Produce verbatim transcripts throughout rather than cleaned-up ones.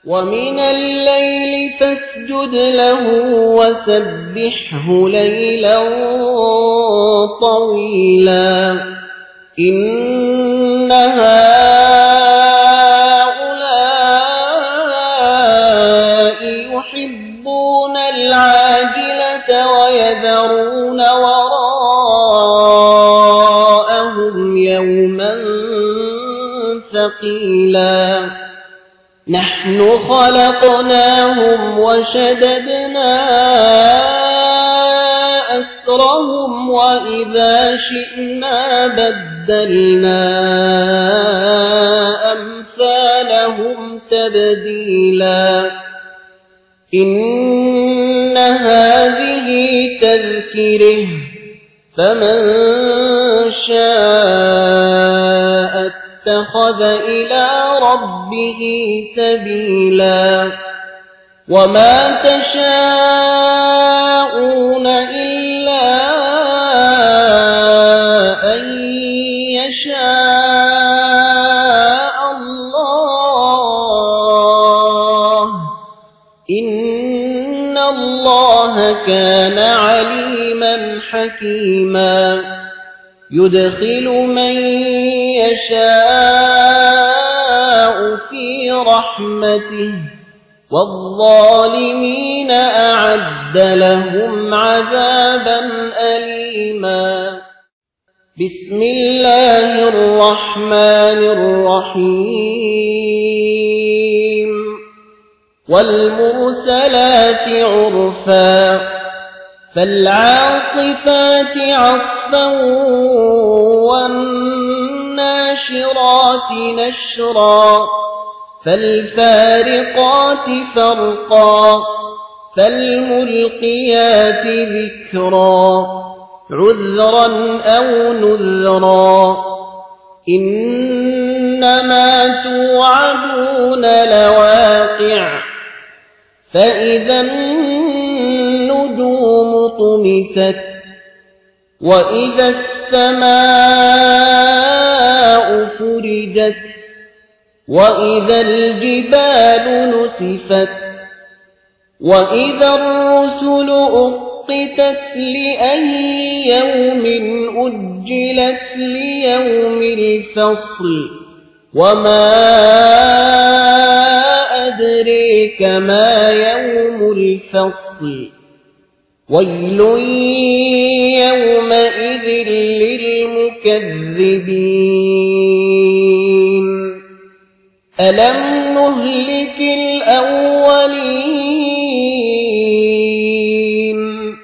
ومن الليل فاسجد له وسبحه ليلا طويلا إن هؤلاء يحبون العاجلة ويذرون وراءهم يوما ثقيلا نحن خلقناهم وشددنا أسرهم وإذا شئنا بدلنا أمثالهم تبديلا إن هذه تذكره فمن شاء اتخذ إلى ربه سبيلا وما تشاءون إلا أن يشاء الله إن الله كان عليما حكيما يدخل من يشاء في رحمته والظالمين أعد لهم عذابا أليما بسم الله الرحمن الرحيم والمرسلات عرفا فالعاصفات عصفا والناشرات نشرا فالفارقات فرقا فالملقيات ذكرا عذرا أو نذرا إنما توعدون لواقع فإذا النجوم طمست وإذا السماء فرجت وإذا الجبال نسفت وإذا الرسل أقتت لأي يوم أجلت ليوم الفصل وما أدريك ما يوم الفصل ويل يومئذ للمكذبين ألم نهلك الأولين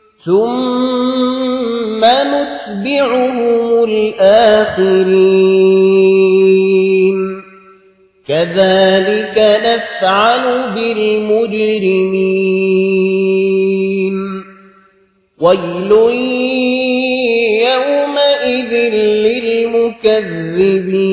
ثم نتبعهم الآخرين كذلك نفعل بالمجرمين ويل يومئذ للمكذبين